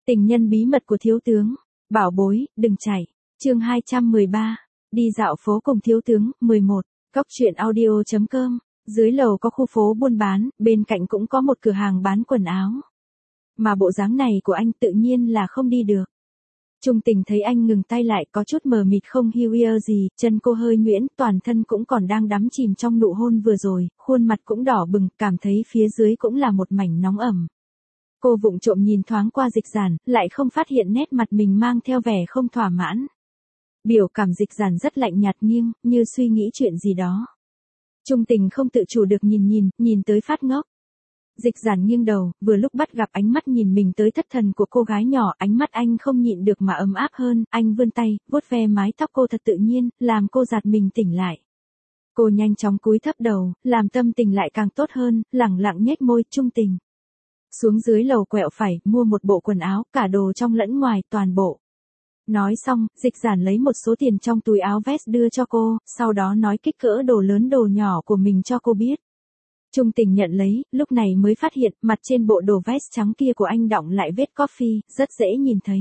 Tình nhân bí mật của thiếu tướng. Bảo bối, đừng chạy. Chương 213. Đi dạo phố cùng thiếu tướng. 11. Cóc truyện audio.com. Dưới lầu có khu phố buôn bán, bên cạnh cũng có một cửa hàng bán quần áo. Mà bộ dáng này của anh tự nhiên là không đi được. Trung Tình thấy anh ngừng tay lại, có chút mờ mịt không hiểu gì, chân cô hơi nhuyễn, toàn thân cũng còn đang đắm chìm trong nụ hôn vừa rồi, khuôn mặt cũng đỏ bừng, cảm thấy phía dưới cũng là một mảnh nóng ẩm. Cô vụng trộm nhìn thoáng qua Dịch Giản, lại không phát hiện nét mặt mình mang theo vẻ không thỏa mãn. Biểu cảm Dịch Giản rất lạnh nhạt nghiêng, như suy nghĩ chuyện gì đó. Trung Tình không tự chủ được nhìn tới phát ngốc. Dịch Giản nghiêng đầu, vừa lúc bắt gặp ánh mắt nhìn mình tới thất thần của cô gái nhỏ, ánh mắt anh không nhịn được mà ấm áp hơn, anh vươn tay, vuốt ve mái tóc cô thật tự nhiên, làm cô giật mình tỉnh lại. Cô nhanh chóng cúi thấp đầu, làm tâm tình lại càng tốt hơn, lẳng lặng nhếch môi. Trung Tình xuống dưới lầu quẹo phải, mua một bộ quần áo, cả đồ trong lẫn ngoài, toàn bộ. Nói xong, Dịch Giản lấy một số tiền trong túi áo vest đưa cho cô, sau đó nói kích cỡ đồ lớn đồ nhỏ của mình cho cô biết. Trung Tình nhận lấy, lúc này mới phát hiện, mặt trên bộ đồ vest trắng kia của anh đọng lại vết coffee, rất dễ nhìn thấy.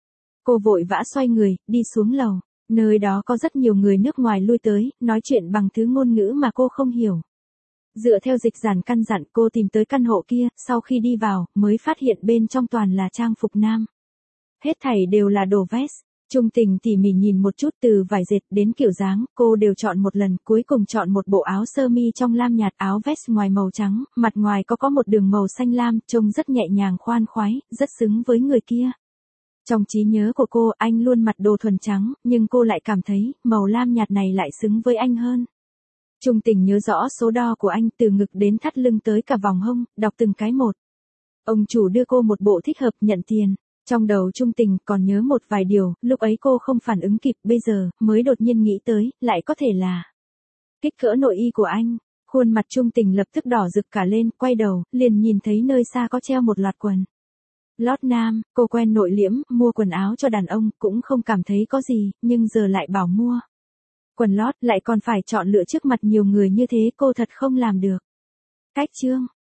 Cô vội vã xoay người, đi xuống lầu. Nơi đó có rất nhiều người nước ngoài lui tới, nói chuyện bằng thứ ngôn ngữ mà cô không hiểu. Dựa theo Dịch Giản căn dặn, cô tìm tới căn hộ kia, sau khi đi vào, mới phát hiện bên trong toàn là trang phục nam. Hết thảy đều là đồ vest. Trung Tình tỉ mỉ nhìn một chút, từ vải dệt đến kiểu dáng, cô đều chọn một lần, cuối cùng chọn một bộ áo sơ mi trong lam nhạt, áo vest ngoài màu trắng, mặt ngoài có một đường màu xanh lam, trông rất nhẹ nhàng khoan khoái, rất xứng với người kia. Trong trí nhớ của cô, anh luôn mặc đồ thuần trắng, nhưng cô lại cảm thấy, màu lam nhạt này lại xứng với anh hơn. Trung Tình nhớ rõ số đo của anh, từ ngực đến thắt lưng tới cả vòng hông, đọc từng cái một. Ông chủ đưa cô một bộ thích hợp, nhận tiền. Trong đầu Trung Tình còn nhớ một vài điều, lúc ấy cô không phản ứng kịp, bây giờ, mới đột nhiên nghĩ tới, lại có thể là kích cỡ nội y của anh. Khuôn mặt Trung Tình lập tức đỏ rực cả lên, quay đầu, liền nhìn thấy nơi xa có treo một loạt quần lót nam, cô quen nội liễm, mua quần áo cho đàn ông, cũng không cảm thấy có gì, nhưng giờ lại bảo mua quần lót, lại còn phải chọn lựa trước mặt nhiều người như thế, cô thật không làm được. Cách chương.